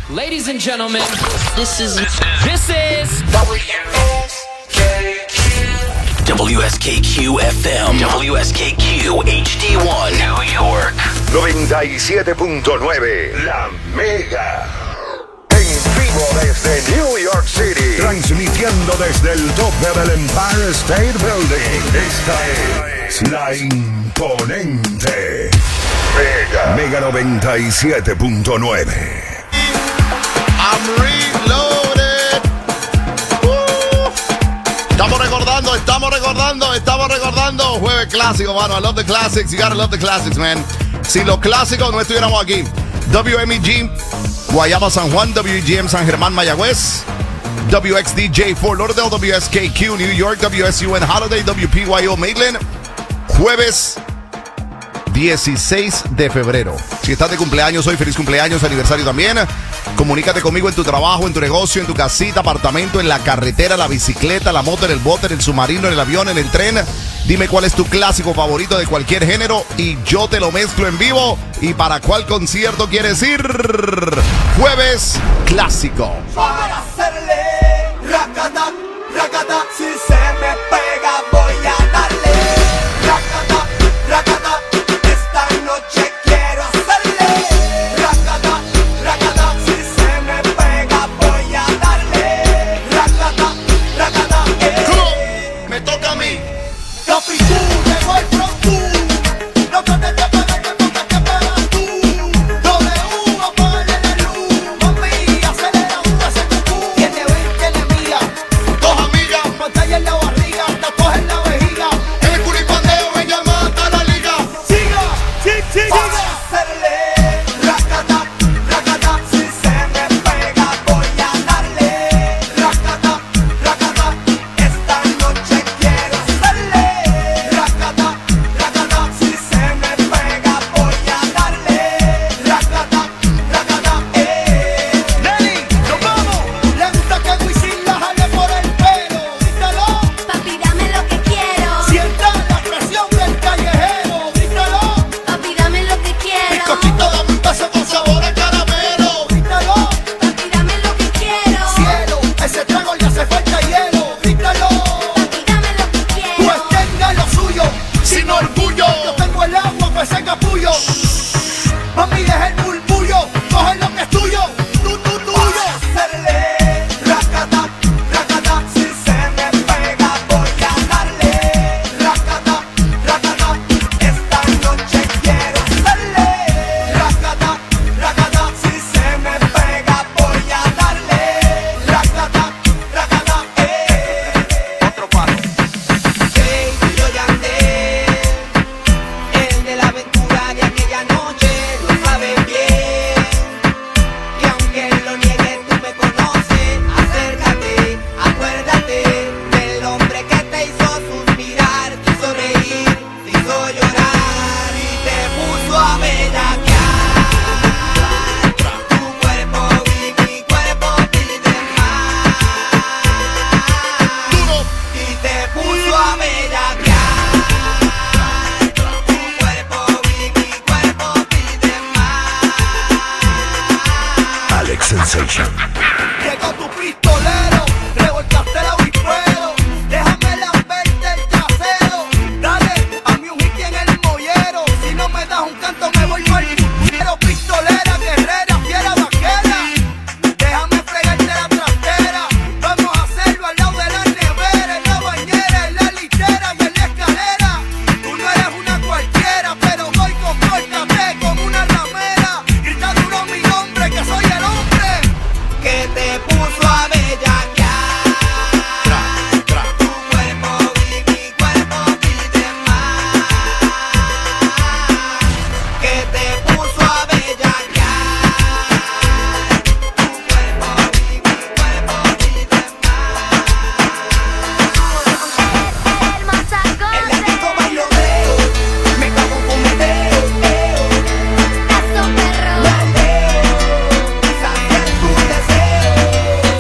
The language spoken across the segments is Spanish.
Ladies and gentlemen, This is WSKQ FM, WSKQ HD1, New York. 97.9, La Mega. En vivo desde New York City. Transmitiendo desde el tope del Empire State Building. Esta es la imponente Mega 97.9. I'm reloaded. Estamos recordando. Jueves clásico, mano. I love the classics. You gotta love the classics, man. Si los clásicos no estuviéramos aquí. WMEG, Guayama, San Juan. WGM, San Germán, Mayagüez. WXDJ, Fort Lauderdale. WSKQ, New York. WSUN, Holiday. WPYO, Maitland. Jueves 16 de febrero. Si estás de cumpleaños hoy, feliz cumpleaños, aniversario también. Comunícate conmigo en tu trabajo, en tu negocio, en tu casita, apartamento, en la carretera, la bicicleta, la moto, en el bote, en el submarino, en el avión, en el tren. Dime cuál es tu clásico favorito de cualquier género y yo te lo mezclo en vivo. ¿Y para cuál concierto quieres ir? Jueves clásico. Para hacerle racata, racata, si se me pega voy a darle racata, racata, esta noche quiero hacerle racata, racata, si se me pega voy a darle racata, racata, Me toca a mí. Capitú, llegó el pronto, no te pegas, te pegas tú, W, apaga la luz, mami, acelera un cucú, tiene 20 enemigas, Dos amigas. pantalla en la barriga, tatuaje en la vejiga, En el curipandeo me llama hasta la liga. siga, para hacerle racata, racata, si se me pega voy a darle racata, racata, esta noche quiero hacerle racata, racata, si se me pega voy a darle racata, racata, Nelly, nos vamos, le gusta que Wisin la jale por el pelo, grítalo, Papi, dame lo que quiero. sienta la presión del callejero, grítalo, Papi, dame lo que quiero. Bizcochito, dame un beso con sabor a caramelo. grítalo, Papi, dame lo que quiero. cielo, ese trago le hace falta hielo, grítalo, Papi, dame lo que quiero. pues tenga lo suyo, Sin orgullo. yo tengo el agua pues ese capullo, mami deja el murmullo, coge lo que es tuyo, tuyo, hacerle racata, racata, si se me pega voy a darle racata, racata, esta noche quiero hacerle racata, racata, si se me pega voy a darle racata, racata, otro palo. Hey, yo Yandel, el de la aventura de aquella noche, lo sabes bien, que aunque lo niegue tú me conoces, acércate, acuérdate del hombre que te hizo suspirar, te hizo reír, te hizo llorar y te puso a bellaquear, tu cuerpo y mi cuerpo piden más, y te puso a bellaquear, tu cuerpo y mi cuerpo piden más. Alex Sensation. Llegó tu pistolero, revolcaste el avispero, déjame lamberte el trasero, dale a mí un hit en el mollero, si no me das un canto me voy pa'l puñero, pistolera, guerrera, fiera, vaquera, déjame fregarte la trastera, vamos a hacerlo al lado de la nevera, en la bañera, en la litera y en la escalera, tú no eres una cualquiera, pero voy compórtate como una ramera, grita duro mi nombre que soy el hombre que te puso a bellaquear. Tu cuerpo y mi cuerpo piden más. Que te puso a bellaquear. Tu cuerpo y mi cuerpo piden más. En la disco bailoteo, me cago en fumeteo, Eso, perro. saciar tus deseos.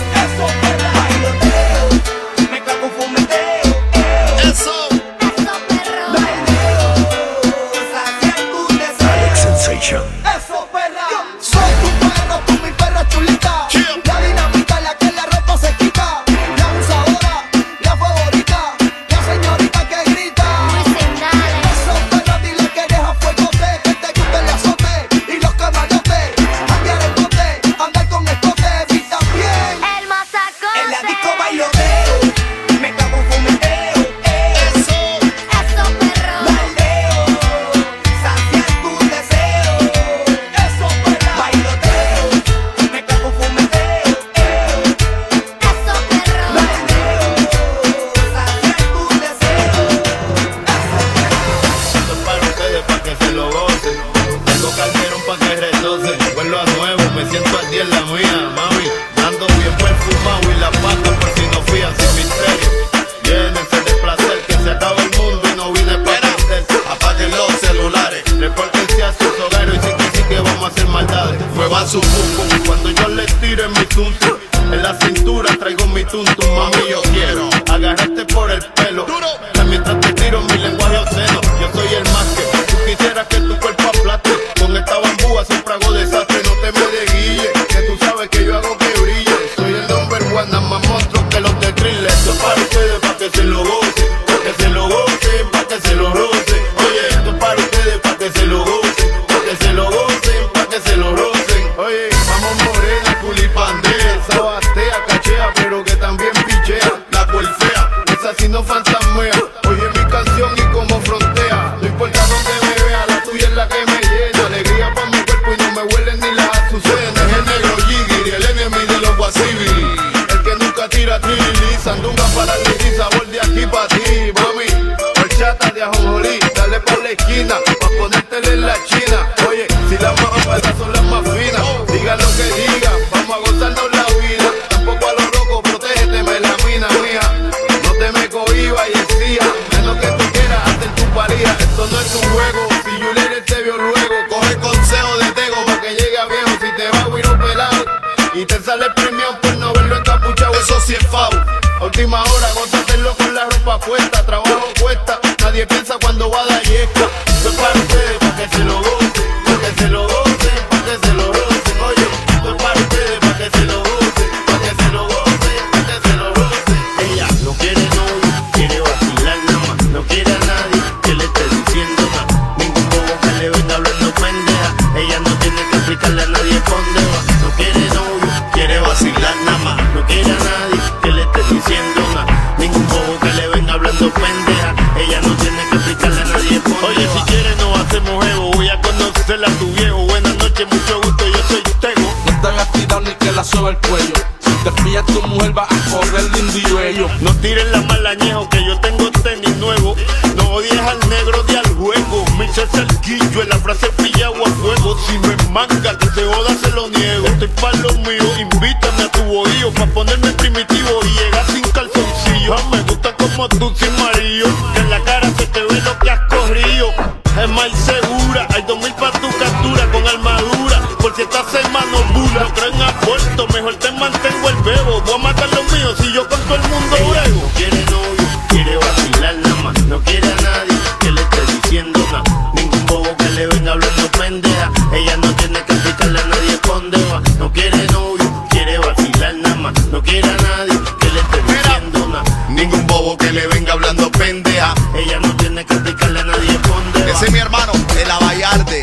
siento al día en la mía, mami. Ando bien perfumado y la pata por si no fían sin misterio. Llénense de placer, que se acaba el mundo y no vine para perder. Apaguen los celulares, repórtense a sus hogares y sí que vamos a hacer maldades. Muevan su pum cuando yo les tire mi tuntum. En la cintura traigo mi tuntum, mami, yo quiero agarrarte por el pelo. Mientras te tiro mi lenguaje obsceno, yo soy el más que tú quisieras que tu cuerpo aplaste. Con esta bambúa siempre hago desastre, no te me desguille, que tú sabes que yo hago que brille. Soy el number one, nada más monstruo que los de Thriller. Esto es para ustedes, para que se lo gocen, para que se lo gocen, para que se lo rocen. Oye, esto es para ustedes, para que se lo gocen, para que se lo gocen, para que se lo rocen. Oye, vamos morena, culipandea, esa batea, cachea, pero que también pichea. La golfea, esa sí no fantasmea. Oye mi canción y como frontea. No importa donde me vea, la tuya es la que me llena. Alegría pa' mi cuerpo y no me huelen ni las azucenas. Es el negro Jiggy, el enemigo de los Wasibiri. El que nunca tira trilili, sandunga para la y sabor de aquí pa' ti, mami. Horchata de ajonjolí, dale pa' la esquina, pa' ponértela en la china. Oye, si las más balas son las más finas, diga lo que diga, vamos a gozarnos la vida. Tampoco a los locos, protégete, melamina mía. No te me cohibas y exija, menos que tú quieras hacer tu paría. Esto no es un juego, si Juliet te vio luego, coge consejo de Tego pa' que llegue a viejo. Si te va a huir un pelado y te sale premio por no verlo encapuchado, eso sí es favo. A última hora, gózatelo con la ropa puesta, trabajo cuesta, nadie piensa cuando va a dar yesca. Esto es para ustedes, pa' que se lo gocen, pa' que se lo gocen, pa' que se lo rocen. Oye, esto es para ustedes, pa' que se lo gocen, pa' que se lo gocen, pa' que se lo rocen. Ella no quiere novio, quiere vacilar nada más, no quiere a nadie que le esté diciendo nada. Ningún bobo que le venga hablando pendeja, ella no tiene que explicarle a nadie pa' dónde va. No quiere novio, quiere vacilar nada más, no quiere a nadie que le esté diciendo nada. Ningún bobo que le venga hablando pendeja, ella no tiene que explicarle a nadie pa' dónde va. Oye, si quieres no hacemos ego, voy a conocerla a tu viejo. Buenas noches, mucho gusto, yo soy Tego. No te hagas tirar ni que la soba el cuello. Si te pillas tu mujer va a correr lindo y bello. No tires la malañejo que yo tengo tenis nuevo. No odies al negro de al juego. Michel Cerquillo en la frase pillado a fuego. Si me manga que se joda se lo niego. Estoy pa' lo mío, invítame a tu bohío pa' ponerme primitivo y llegar sin calzoncillo. Ah, me gusta como tú sin marido, que en la cara se te ve lo que has corrido. Es más segura, hay 2000 pa' tu captura con armadura. Por si estás en mano bula, no creo en aborto, mejor te mantengo el bebo. Voy a matar los míos si yo con todo el mundo juego. No quiere novio, quiere vacilar nada más, no quiere a nadie que le esté diciendo nada. Ningún bobo que le venga hablando pendeja, ella no tiene que explicarle a nadie pa' dónde va. No quiere novio, quiere vacilar nada más, no quiere a nadie que le esté diciendo nada. Ningún bobo que le venga hablando pendeja, ella no tiene que explicarle a nadie pa' dónde va. Ese es mi hermano, de la Vallarde,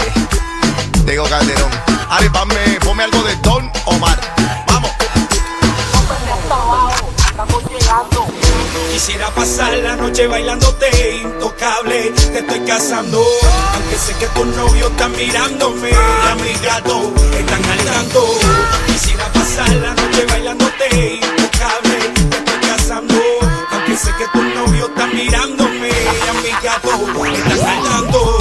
Tego Calderón. Ari, ponme algo de Don Omar. Vamos. Quisiera pasar la noche bailándote intocable, te estoy casando. Aunque sé que tus novios están mirándome, a mis gatos están al tanto. Quisiera pasar la noche bailándote intocable, te estoy casando. Aunque sé que tus novios están mirándome, a mis gatos están al tanto.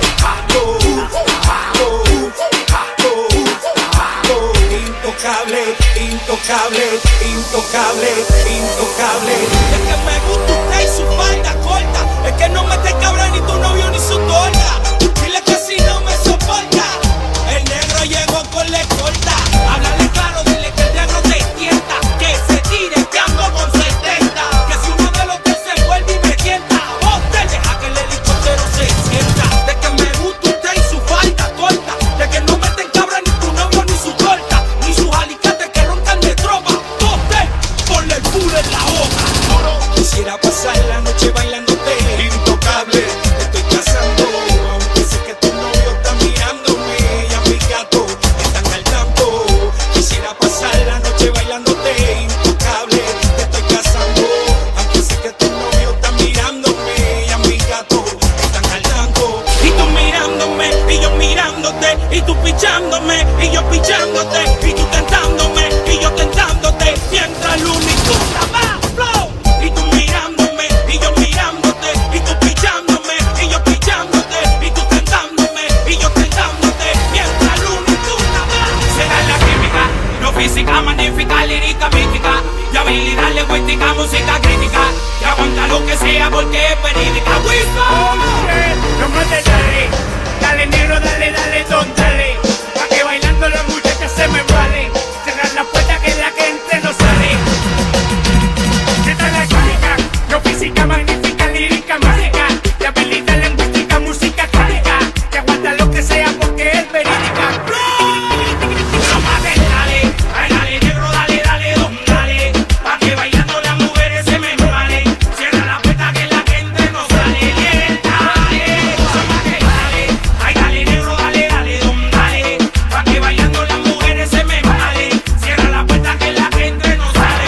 Intocable, intocable, intocable, intocable. Es que me gusta usted y su falda corta. Es que no me te cabra ni tu novio ni su torta. Dile que si no me soporta, el negro llegó con la escolta. Háblale claro, dile que el negro te tienta, que se tire que ando con 70. Que si uno de los dos se vuelve y me tienta, usted deja que el helicóptero se sienta. De que me gusta usted y su falda corta. De que no me te cabra ni tu novio ni su torta. Ni sus alicates que roncan de tropa. Usted ponle el culo en la boca. Física, magnífica, lírica, mística, y habilidad lingüística, música crítica, que aguanta lo que sea porque es verídica. Oh shit, no más de dale, dale negro, dale, dale, don, dale, pa' que bailando las muchachas se me vale, cerrar la puerta que la que entre no sale. ¿Qué tal la química? Yo física, magnífica, lírica, mágica, y habilidad lingüística, música crítica, que aguanta lo que sea porque es verídica. No más de dale, ay dale negro, dale, dale, don, dale, pa' que bailando las mujeres se me vale, cierra la puerta que la que entre no sale. Bien, dale, no más de dale, ay dale negro, dale, dale, don, dale, pa' que bailando las mujeres se me vale, cierra la puerta que la que entre no sale.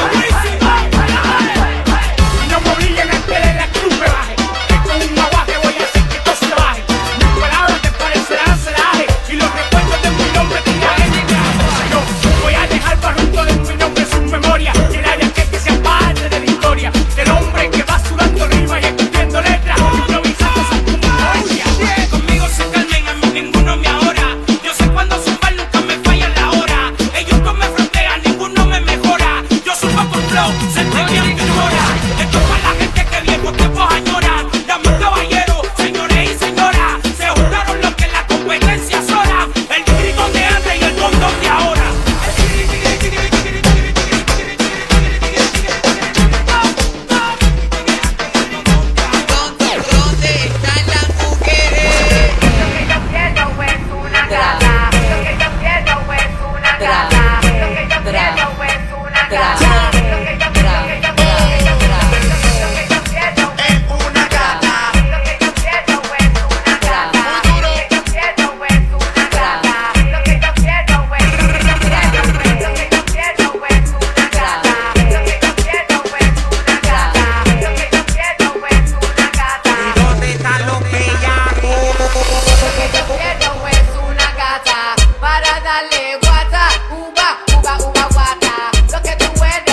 Y no me obliguen a que de la cruz me baje, que con un aguaje voy a hacer que todo se baje. Mis palabras te parecerán celaje, y los recuerdos de mi nombre te irán en yo voy a dejar barrundo de mi nombre su memoria, y el área que sea parte de la historia, del hombre que va sudando rima y escribiendo letras, improvisando sus memorias. Conmigo se calmen, a mí ninguno me ahora. Yo sé cuando zumbar, nunca me falla la hora. Ellos no me frontean, ninguno me mejora. Yo subo con flow, sentí bien que llora. Esto es para la gente que viejos tiempos añora. Damas, caballeros, señores y señoras, se juntaron los que la competencia sola. El grito de antes y el montón de ahora. ¿Dónde están las mujeres? Lo que yo quiero es una gata. Lo que yo quiero es una gata. Lo que yo quiero es una gata. Lo que yo quiero es una gata. Lo que yo quiero es una gata. Lo que yo quiero es una gata. Lo que yo quiero es una gata. Lo que yo quiero es una gata. Lo que yo quiero es una gata. Lo que yo quiero es una gata. ¿Y dónde están los bellacos? Lo que yo quiero es una gata para darle guata, uva, uva, uva, guata. Lo que tú eres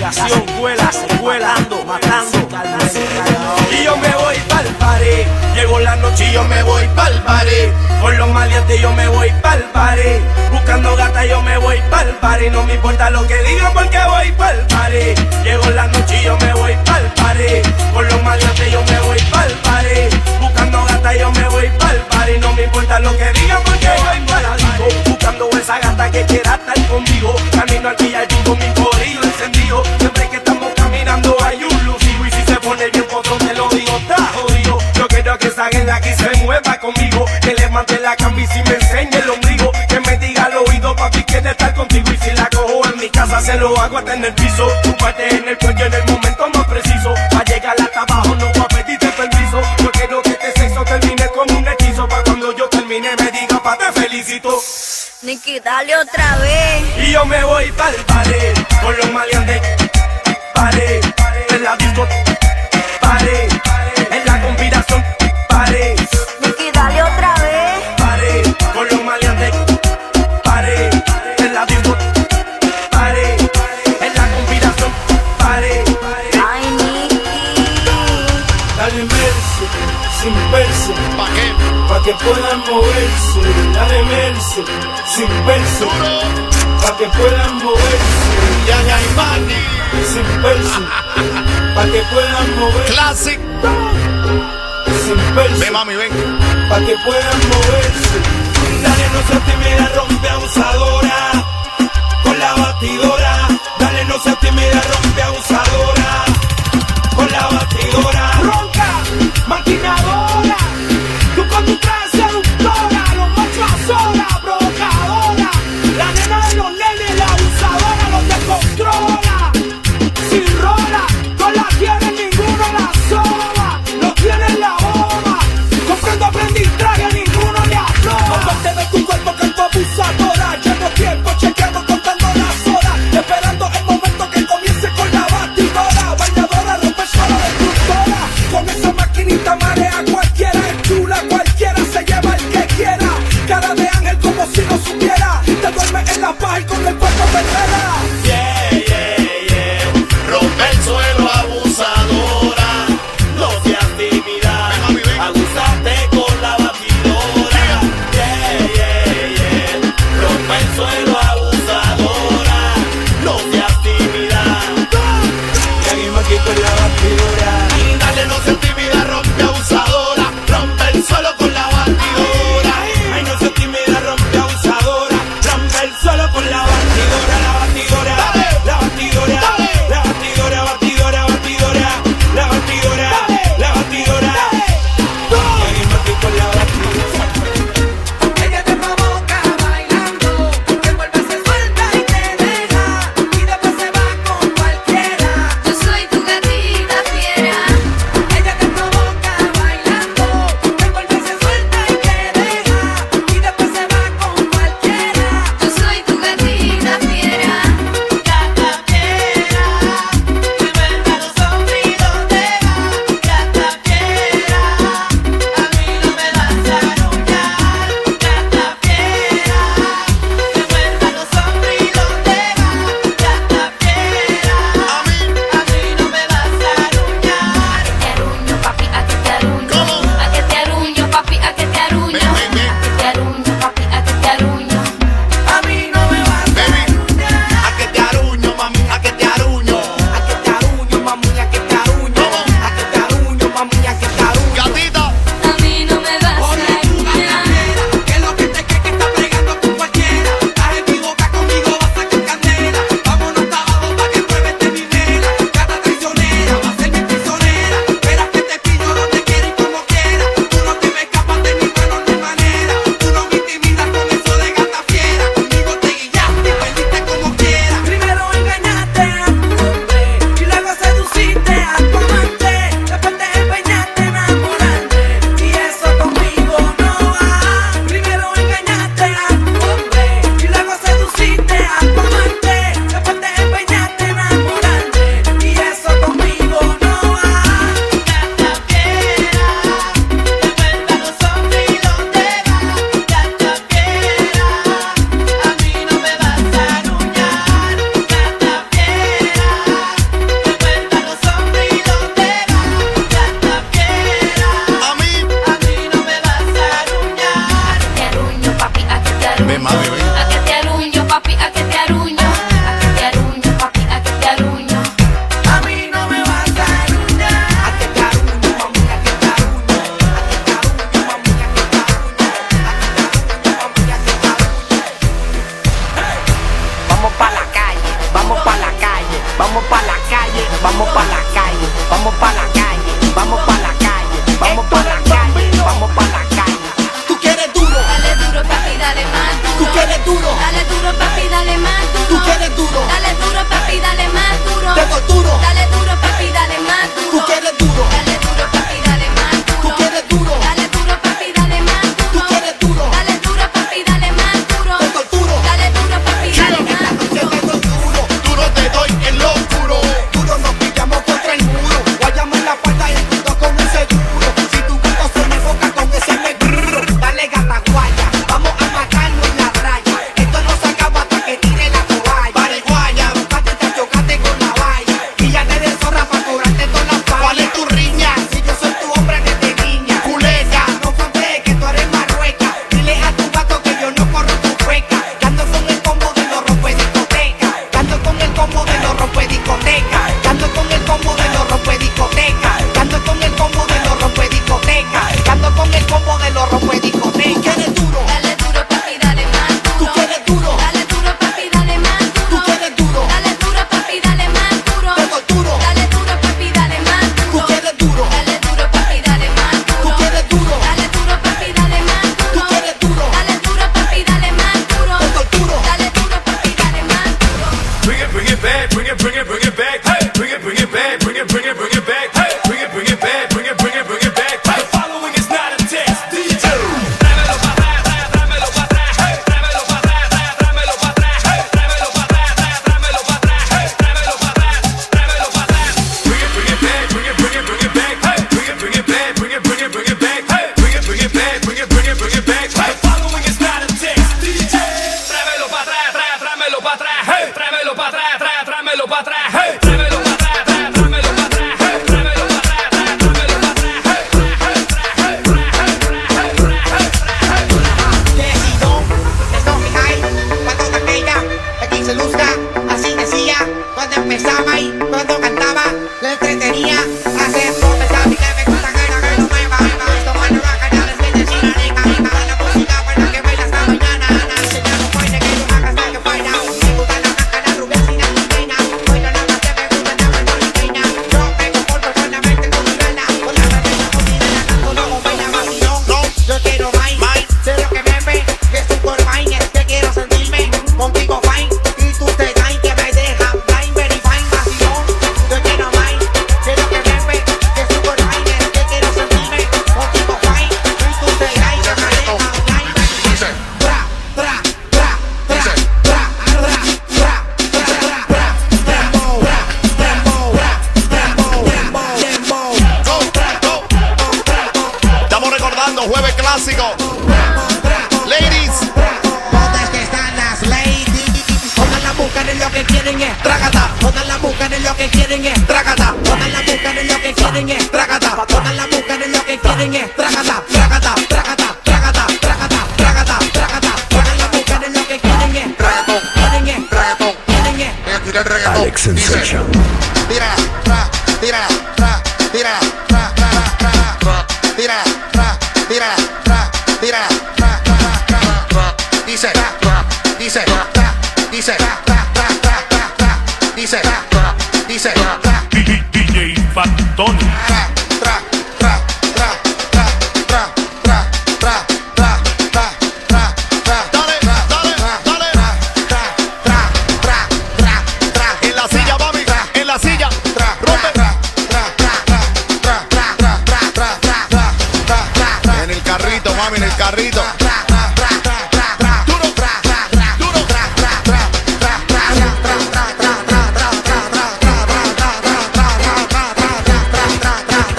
educación, escuela, matando. Y yo me voy pa'l party, llego la noche y yo me voy pa'l party. Con los maleantes yo me voy pa'l party, buscando gata yo me voy pa'l party. No me importa lo que digan porque voy pa'l party. Llego la noche y yo me voy pa'l party, con los maleantes yo me voy pa'l party, buscando gata yo me voy pa'l party. No me importa lo que digan porque voy pa'l party. Buscando esa gata que quiera estar conmigo, camino al VIP con mi corillo encendido. Siempre que estamos caminando hay un lucido, y si se pone bien potro te lo digo, está jodido. Yo quiero que esa guerra aquí se mueva conmigo, que le mande la camisa y me enseñe el ombligo, que me diga al oído papi quiere estar contigo. Y si la cojo en mi casa se lo hago hasta en el piso, tu parte en el cuello en el momento más preciso. Pa' llegar hasta abajo no voy a pedirte permiso, yo quiero que este sexo termine con un hechizo, pa' cuando yo termine me diga pa' te felicito. Nicky, dale otra vez. Y yo me voy pa'l party, con los maleantes, party, en la disco, party, en la conspiración, party. Nicky, dale otra vez. Party, con los maleantes, party, en la disco, party, en la conspiración, party. Ay, Nicky. Dale merce, sin verse, ¿Pa' qué? pa' que puedan moverse. Dale merce, sin verse, pa' que puedan moverse. Ya hay money. Sin verse, pa' que puedan moverse. Classic. Sin verse, Ven, mami, ven. pa' que puedan moverse. Dale, no seas tímida, rompe abusadora con la batidora. Dale, no seas tímida, rompe abusadora con la batidora. Ronca, maquinadora, tú con tu traje seductora, los machos a sola, provocadora, la nena de los nenes, la abusadora, los descontrola, sin rola, no la tiene ninguno la soba, lo tiene en la bomba, comprendo aprendí traje, ninguno le afloja. Ven, mami, ven. A que te aruño, papi, a que te aruño. A que te aruño, papi, a que te aruño. A mí no me vas a aruñar. A que te aruño, mami, a que te aruño. A que te aruño, mami, a que te aruño. A que te aruño, mami, a que te aruño. Vamos pa' la calle, vamos pa' la calle, vamos pa' la calle, vamos pa' la calle, vamos pa' la calle, vamos pa' la calle, vamos pa' la calle, vamos pa' la calle. Tú quieres duro, Dale duro, papi, dale más duro. tú quieres duro, Dale duro, papi, dale más duro. tú quieres duro, Dale duro, papi, dale más duro. te torturo, Dale duro, papi, dale más duro. tú quieres duro, Dale duro, papi, dale más duro. tú quieres duro, Dale duro, papi, dale más duro. tú quieres duro, Dale duro, papi, dale más duro. te torturo, Dale duro, papi, dale más duro. Duro te doy en lo oscuro. duro nos pillamos contra el muro, guayamos en la puerta y el puto con el seguro. Si tu gato se me boca con ese negro, dale gata guaya, vamos a matarlo en la raya. Esto no se acaba hasta que tire la toalla. Vale guaya, buscate te chocaste con la valla y ya te deshorra pa' cobrarte todas las fallas. ¿Cuál es tu riña? Si yo soy tu hombre desde niña, Culeta. no frontees que tú eres marrueca. Dile a tu gato que yo no corro tu feca. Ando con el combo de los rompediscotecas. Ando con el combo de los rompediscotecas. Ando con el combo de los rompediscotecas. Ando con el combo de los rompediscotecas. Ando con el combo de los rompediscotecas. ¿Tú quieres duro? Dale duro, papi, dale más ¿Tú duro. quieres duro? Dale duro, papi, dale más ¿Tú duro. quieres duro? Dale duro, papi, dale más duro. Te torturo. Dale duro, papi, dale más ¿Tú duro. quieres duro? Dale duro, papi, dale más ¿Tú duro. quieres duro? Dale duro, papi, dale más ¿Tú duro. quieres duro? Dale duro, papi, dale más duro. Te torturo. Dale duro, papi, dale más duro. Bring it back, bring it back. Hey, bring it back, bring it back. Hey, bring it back, bring it back. The following is not a test. DJ, tráemelo pa' atrás, tráemelo pa' atrás. Hey, tráemelo pa' atrás, tráemelo pa' atrás. Hey, tráemelo pa' atrás, tráemelo pa' atrás. Hey, tráemelo pa' atrás, tráemelo pa' atrás. Bring it back, bring it back. Hey, bring it back, bring it back. Hey, bring it back, bring it back. The following is not a test. DJ, tráemelo pa' atrás, tráemelo pa' atrás. Hey, tráemelo pa' atrás, tráemelo pa' atrás. Hey, tráemelo pa' atrás, tráemelo pa' atrás. Hey, tráemelo pa' atrás, tráemelo pa' atrás. Decidón, esto mi high, cuando te pega, aquí se luzca, así decía, cuando empezaba y cuando cantaba, le entretenía, hacer pensaba y que me gusta que lo mueva, esto mano va a ganar, es que te siga de cabina, la música para que baila hasta mañana, enseñando fuerte que lo hagas hasta que fuera, me gusta la blanca, la rubia sin la chilena, bueno la más que me gusta la manolina, yo pego por solamente con mi bala, con la bandera cocina, la canto, no baila vacilón, yo quiero más, sé lo que me ve, que estoy por vaina, que quiero sentirme contigo fine, y tú te caes que me deja blind, very fine, vacilón, yo quiero más, sé lo que me ve, que estoy por vaina, que quiero sentirme contigo fine, y tú te caes que me deja blind, Dice, tra, tra, tra, tra, Dice. tra, tra, tra, tra, tra, dembow, dembow, dembow, dembow, go, go. Estamos recordando Jueves Clásico. Ladies, ¿dónde es que están las ladies? Todas las mujeres lo que quieren es trágata. Todas las mujeres lo que quieren es trágata. Todas las mujeres lo que quieren es trágata. Todas las mujeres lo que quieren es trágata. Trágata, trágata, trágata, trágata, trágata, trágata. Todas las mujeres lo que quieren es trágata. Quieren es trágata. Quieren es Alex Sensation. tira, tra, tira, tra, tira, tra, tra, tra, tra, tira, tra, tira, tra, tira, tra, tra, tra, tra. Dice, tra, dice, tra, dice, tra, tra, tra, tra, tra, dice, tra, dice, tra. DJ Fatoni. Tra, tra, tra, tra, tra, tra, tra, tra, tra, tra, tra, tra. Dale, dale, dale. Tra, tra, tra, tra, tra. En la silla, mami, en la silla. Rompe. En el carrito, mami, en el carrito. Duro. Duro.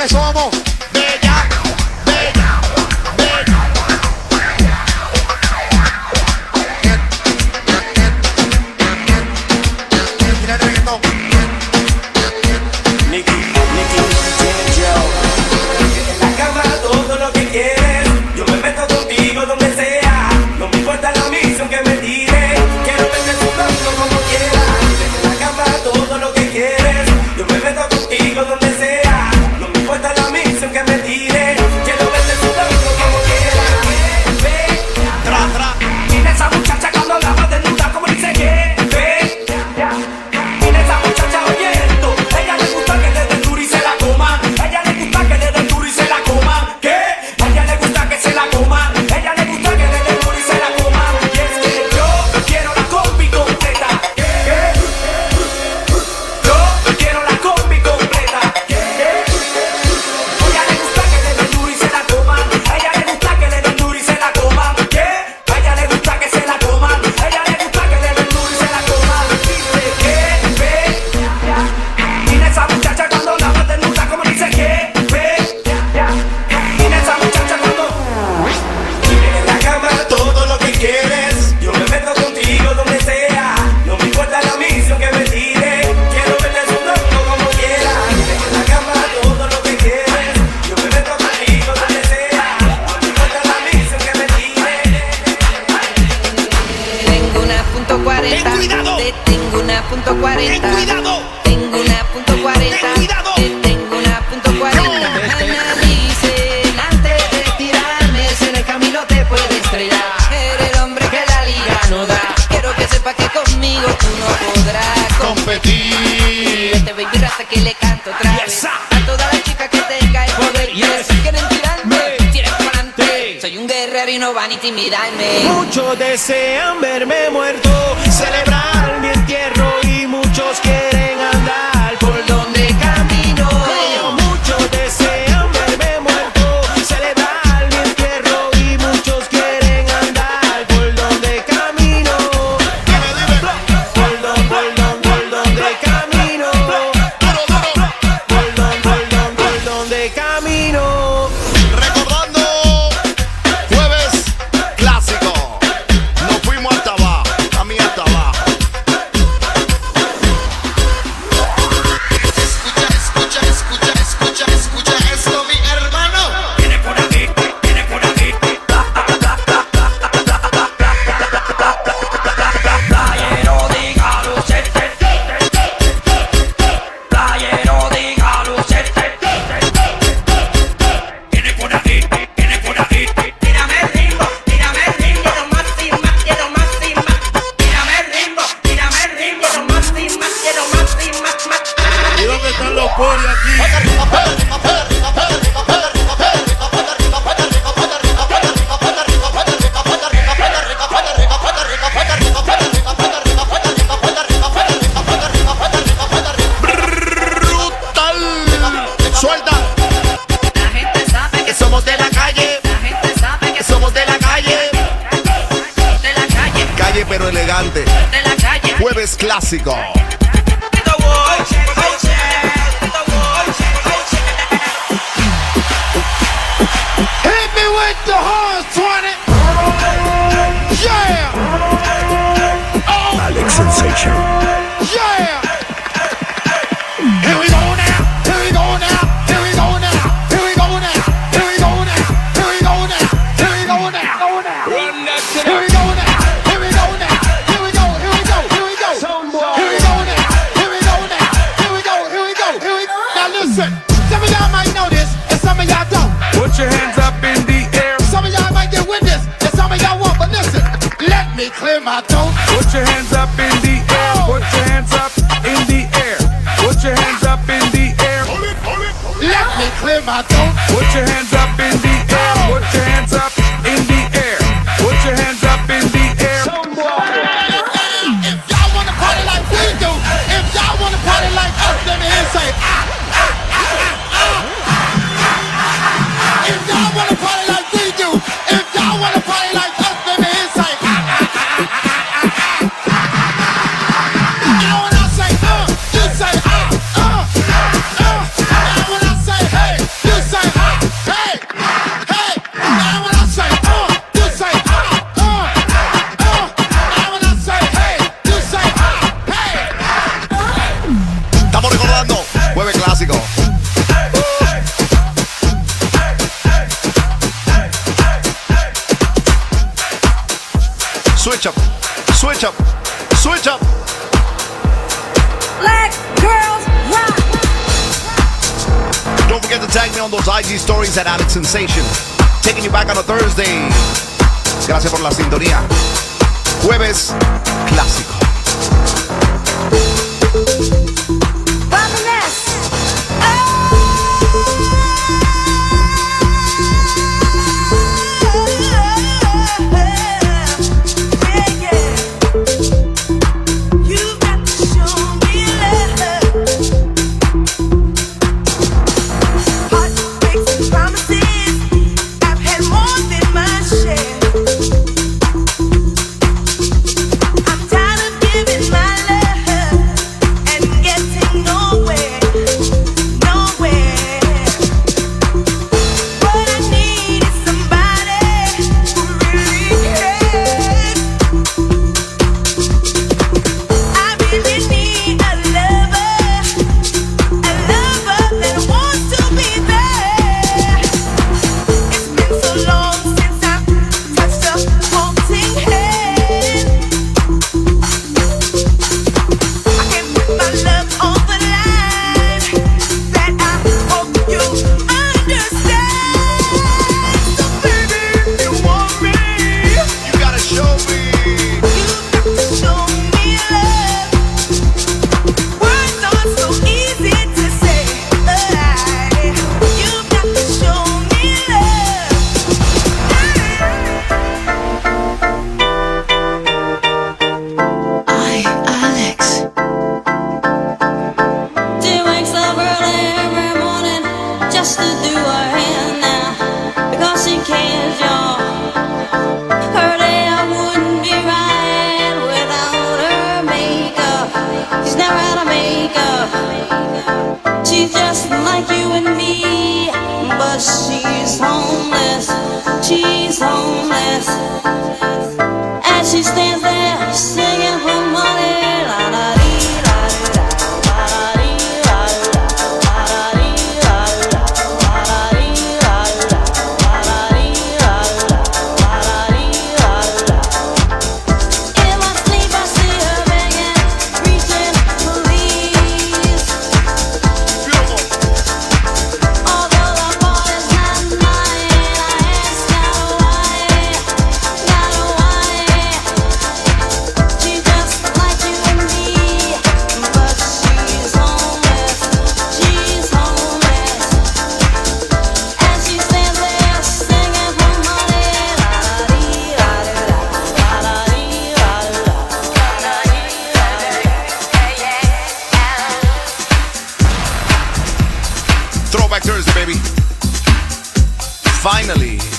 que somos bella, bella, bella. En la cama todo lo que quieres, yo me meto contigo donde sea. No me importa la misión que me tire, quiero verte sudando como quieras. En la cama todo lo que quieres, yo me meto contigo donde sea. No me importa la misión que me tire, quiero verte sudando como quieras. Ve, tra, tra. Mira esa muchacha cuando la va desnuda como dice que ve. Mira esa muchacha oyendo, ella le gusta que le den duro y se la coma. Ella le gusta que le den duro y se la coma. ¿Qué? A ella le gusta que se la coma. Ella le gusta que le den duro y se la coma. Y es que yo quiero la combi completa. ¿Qué? Yo quiero la combi completa. ¿Qué? A ella le gusta que le den duro y se la coma. A ella le gusta que le den duro y se la coma. ¿Qué? A ella le gusta que se la coma. A ella le gusta que le den duro y se la coma. Dice que ve. Mira esa muchacha cuando la va desnuda como dice que ve. Mira esa muchacha cuando en la cama todo lo que quieres, yo me meto contigo donde sea. No me importa la misión que me tire, quiero verte sudando como quieras. En la cama todo lo que quieres, yo me meto contigo donde sea. No me importa la misión que me tire. Tengo una punto 40. Ten cuidado. Te tengo una punto 40. Ten cuidado. Tengo una punto 40. Ten cuidado. Te tengo una punto 40. Ana dice, antes de tirarme, si en el camino te puedes estrellar. Eres el hombre que la liga no da. Quiero que sepas que conmigo tú no podrás Competir. Este baby hasta que le canto otra vez. A todas las chicas que tenga el poder. Y si quieren tirarme, tiren para adelante. Soy un guerrero y no van a intimidarme. Muchos desean verme muerto, celebrar mi entierro y muchos quieren andar por donde camino. Muchos desean verme muerto, celebrar mi entierro y muchos quieren andar por donde camino. Por donde camino. Por donde camino. Recordando jueves clásico. Nos fuimos hasta abajo, a mí hasta abajo. Escucha esto, mi hermano. Viene por aquí, viene por aquí. Playero de Galucete. Playero de Galucete. Viene por aquí, viene por aquí. Tírame el ritmo, quiero más y más, quiero más y más. Tírame el ritmo, quiero más y más, quiero más y más. ¿Y dónde están los polis aquí? Suelta. La gente sabe que Somos de la calle. La gente sabe que Somos de la calle. de la calle, Calle pero elegante. de la calle. Jueves clásico. Hit me with the horns, 20. Yeah. Oh, Alex Sensation. yeah. Here we go now. Here we go now. Here we go now. Here we go now. Here we go now. Here we go now. Here we go now. Run that shit Here we go now. Here we go now. Here we go. Here we go. Here we go. Here we go now. Here we go now. Here we go. Here we go. Here we go. Now listen. Some of y'all might know this, and some of y'all don't. Put your hands up in the air. Some of y'all might get with this, and some of y'all won't. But listen, let me clear my throat. Put your hands up in the air. Put your hands up in the air. Put your hands up in the air. Let me clear my throat. Put your hands up in the air. Put your hands up in the air. Put your hands up in the air. If y'all wanna party like we do, if y'all wanna party like us, let me hear say ah. If y'all wanna party like we do, if y'all wanna party like us, let me hear say ah. to tag me on those IG stories at Alex Sensation. Taking you back on a Thursday. Gracias por la sintonía. Jueves clásico. Finally.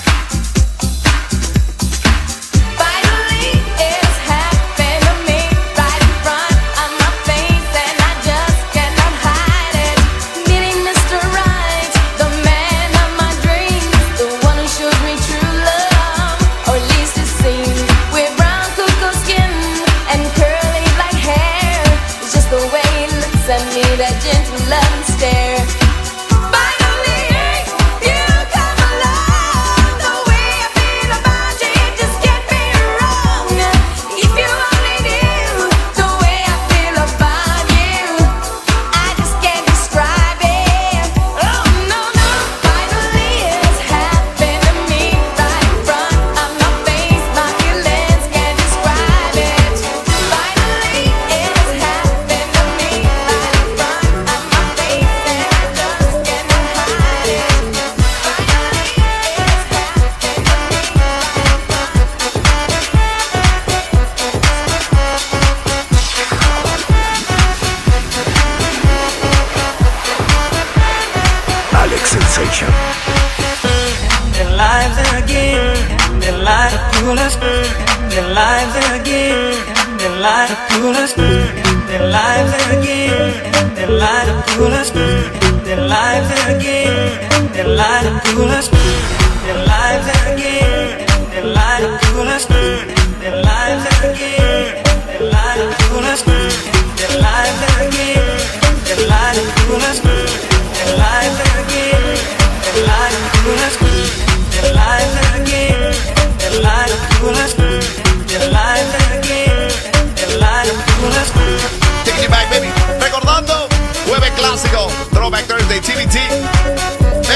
Taking you back, baby. Recordando, jueves clásico, Throwback Thursday, TBT.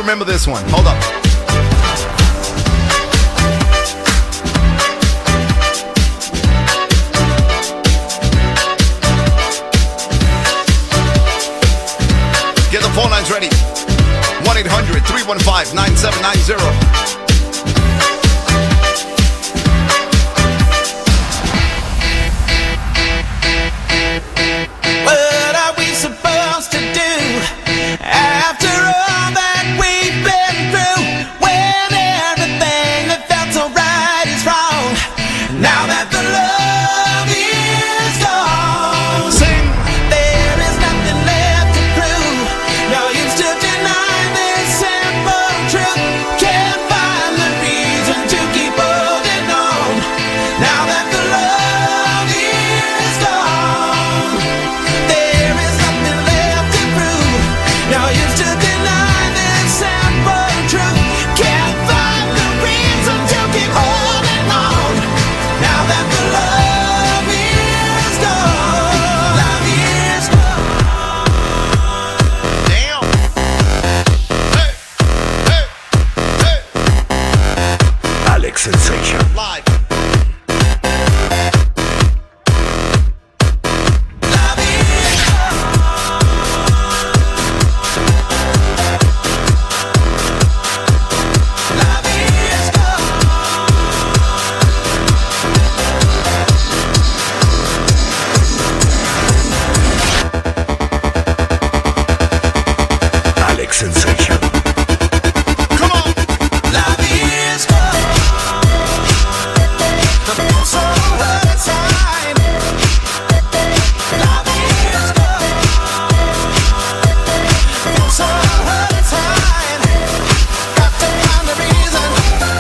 remember this one. Hold up. Get the phone lines ready. 1-800-315-9790. What are we supposed to do after all that we've been through? When everything that felt so right is wrong. Now that the love is gone, Sing. there is nothing left to prove. No use to deny this simple truth. Can't find the reason to keep holding on. Now that the love is gone, there is nothing left to prove. No use to deny this simple truth. Can't find the reason to keep holding on. Now that the love is gone, love is gone. Damn. Hey. Hey. Hey. Alex Sensation. Live. Love is gone. Love is Alex Sensation. Come on. Love is gone. So out of time. Love is gone. So out of time. Got to find the reason.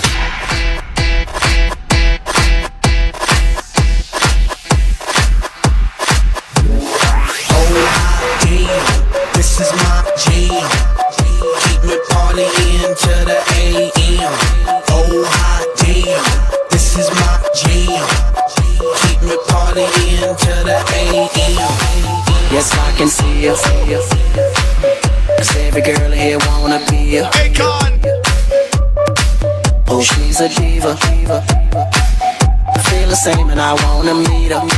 Damn, this is my jam. Keep me partying to the AM. Oh hot damn, this is my jam. Keep me partying to the AM. Yes, I can see you. 'Cause every girl here wanna be you. Akon. Oh, she's a diva. I feel the same and I wanna meet her.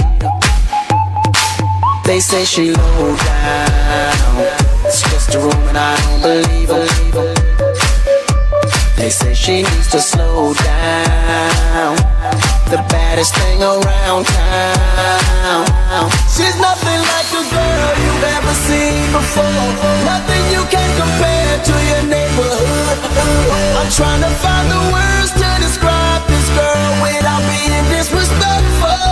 They say she low down. It's just a room and I don't believe her. They say she needs to slow down. The baddest thing around town. She's nothing like a girl you've ever seen before. Nothing you can compare to your neighborhood. I'm trying to find the words to describe this girl without being disrespectful.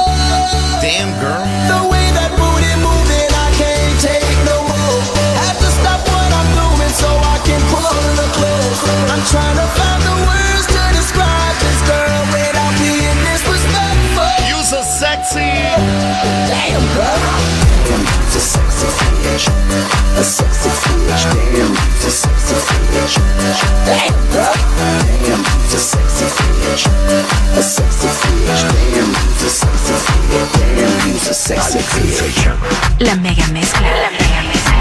Damn, girl. The way that booty moving, I can't take no more. Have to stop what I'm doing so I can pull her close. I'm trying to find the words to describe this girl without being disrespectful. You so sexy. Damn, girl. Damn, it's a sexy bitch. A sexy bitch. Damn, it's a sexy bitch. Damn, girl. Damn, it's a sexy bitch. A sexy bitch. Damn, it's a sexy bitch. Damn, it's a sexy bitch. La mega mezcla. La mega mezcla.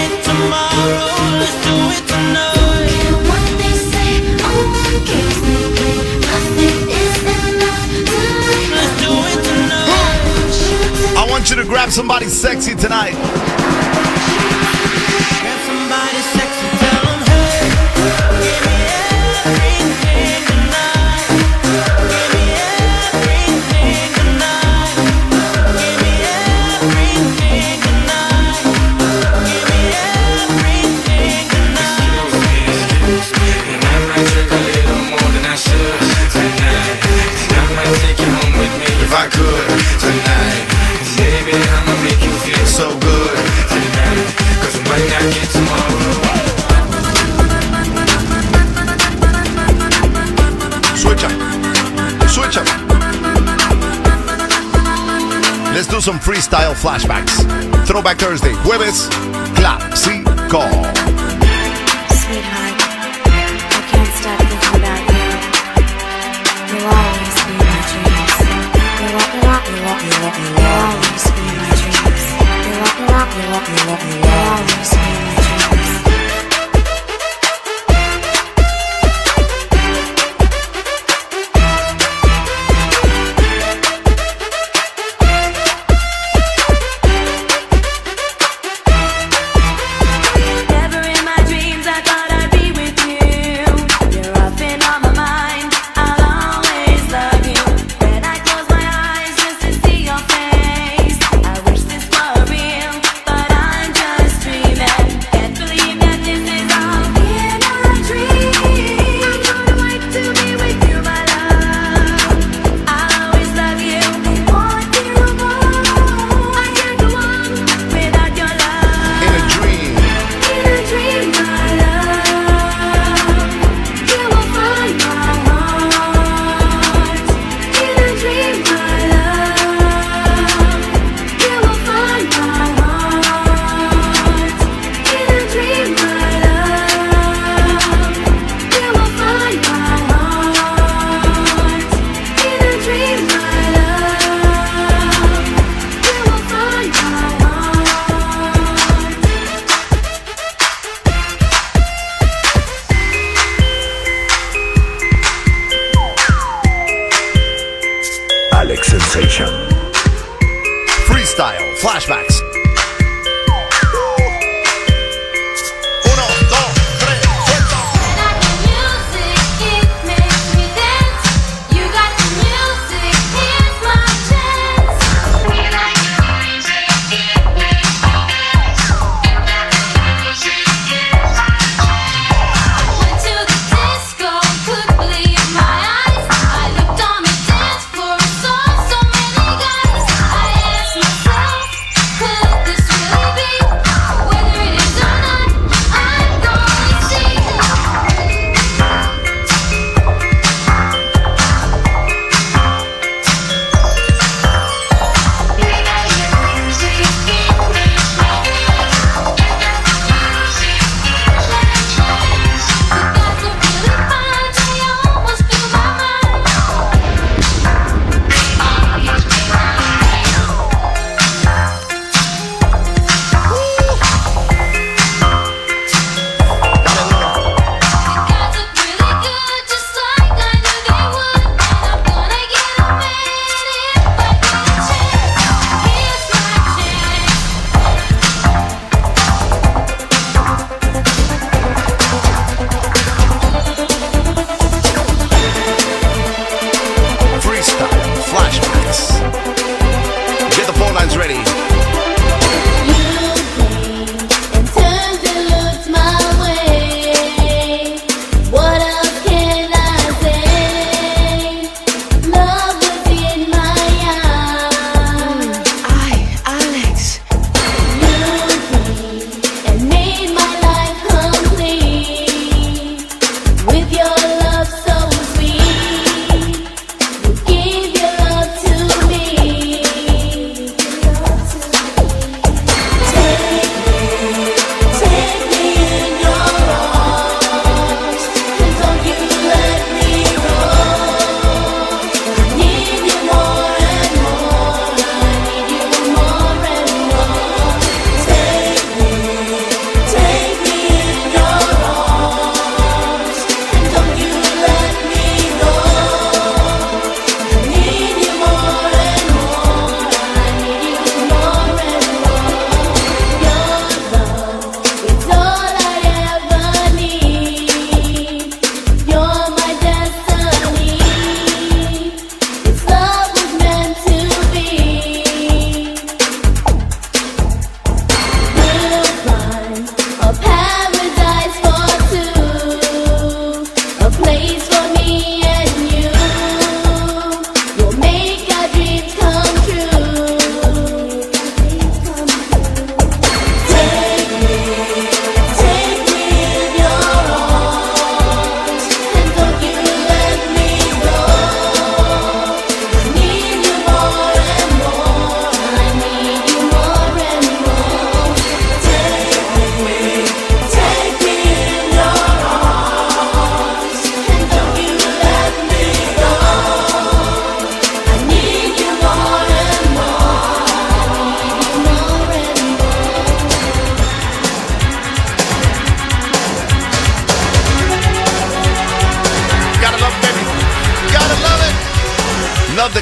Let's do it tonight. What they say, oh, kiss me. Grab somebody sexy tonight. Grab somebody sexy, tell them, hey, give me everything tonight. Give me everything tonight. Give me everything tonight. Give me everything tonight. And I might drink a little more than I should tonight. And I might take you home with me if I could tonight. And baby, I'ma make you feel so good tonight. 'Cause we might not get tomorrow. Switch up. Switch up. Let's do some freestyle flashbacks. Throwback Thursday, jueves, clásico. Sweetheart, I can't stop thinking about you. You'll always be in my dreams. You'll always be in my dreams. You'll always be in my dreams. Never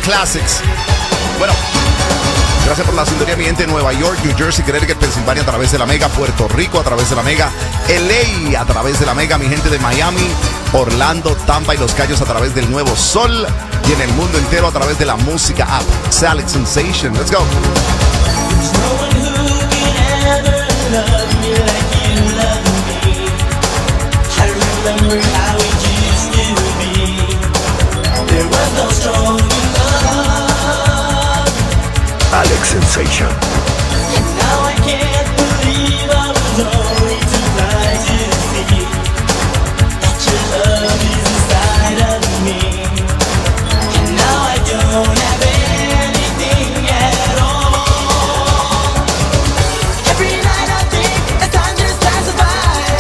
Classics. Bueno, gracias por la sintonía, mi gente. Nueva York, New Jersey, Connecticut, Pensilvania a través de la Mega, Puerto Rico a través de la Mega, LA a través de la Mega, mi gente de Miami, Orlando, Tampa y Los Cayos a través del Nuevo Sol, y en el mundo entero a través de la música app. It's Alex Sensation. Let's go. Remember how it used to be. There was no strong love. Alex Sensation. And now I can't believe I was only too blind to see that your love is inside of me. And now I don't have anything at all. Every night I think as time just passes by.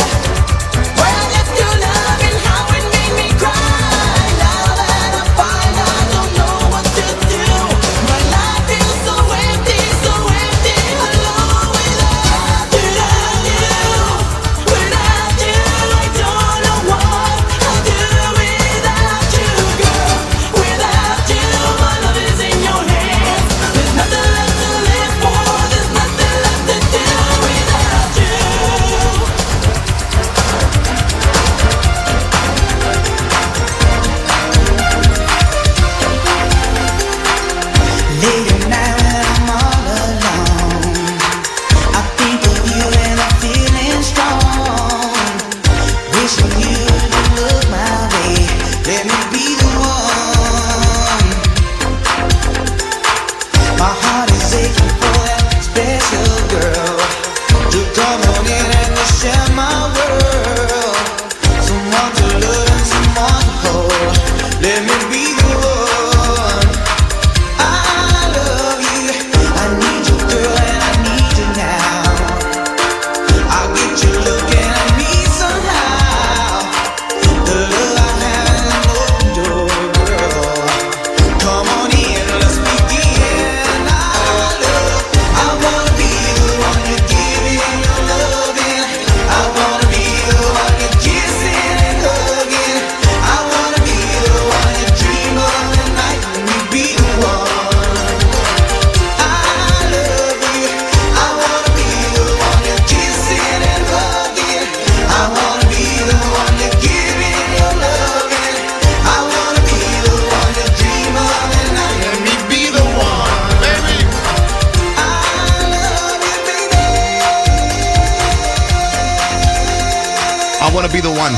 Be the one.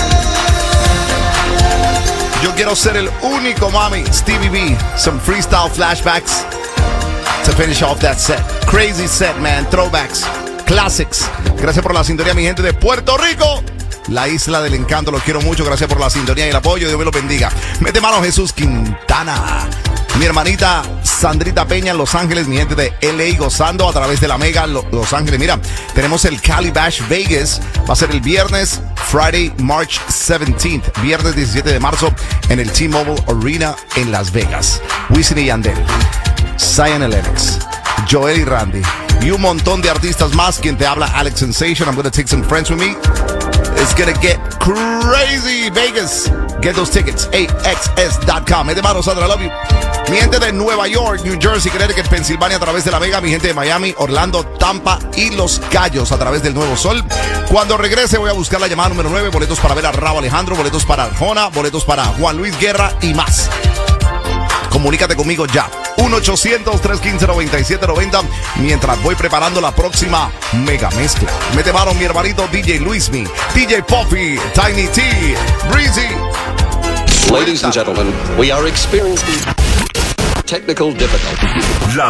Yo quiero ser el único, mami. Stevie B. Some freestyle flashbacks to finish off that set. Crazy set, man. Throwbacks. Classics. Gracias por la sintonía, mi gente de Puerto Rico. La isla del encanto. Los quiero mucho. Gracias por la sintonía y el apoyo. Dios me los bendiga. Mete mano Jesús Quintana. Mi hermanita Sandrita Peña en Los Ángeles, mi gente de LA gozando a través de la Mega Los Ángeles. Mira, tenemos el Cali Bash Vegas. Va a ser el viernes, Friday, March 17th. Viernes 17 de marzo en el T-Mobile Arena en Las Vegas. Wisin y Yandel, Zion Lennox, Joel y Randy y un montón de artistas más. Quien te habla, Alex Sensation. I'm going to take some friends with me. It's going to get crazy, Vegas. Get those tickets, AXS.com. Mete mano, Sandra, I love you. Mi gente de Nueva York, New Jersey, Connecticut, Pensilvania a través de la Mega. Mi gente de Miami, Orlando, Tampa y Los Cayos a través del Nuevo Sol. Cuando regrese voy a buscar la llamada número 9. Boletos para ver a Rauw Alejandro, boletos para Arjona, boletos para Juan Luis Guerra y más. Comunícate conmigo ya. 1-800-315-9790 mientras voy preparando la próxima mega mezcla. Mete mano mi hermanito DJ Luismi, DJ Poppy, Tiny T, Breezy. Ladies and gentlemen, we are experiencing technical difficulties.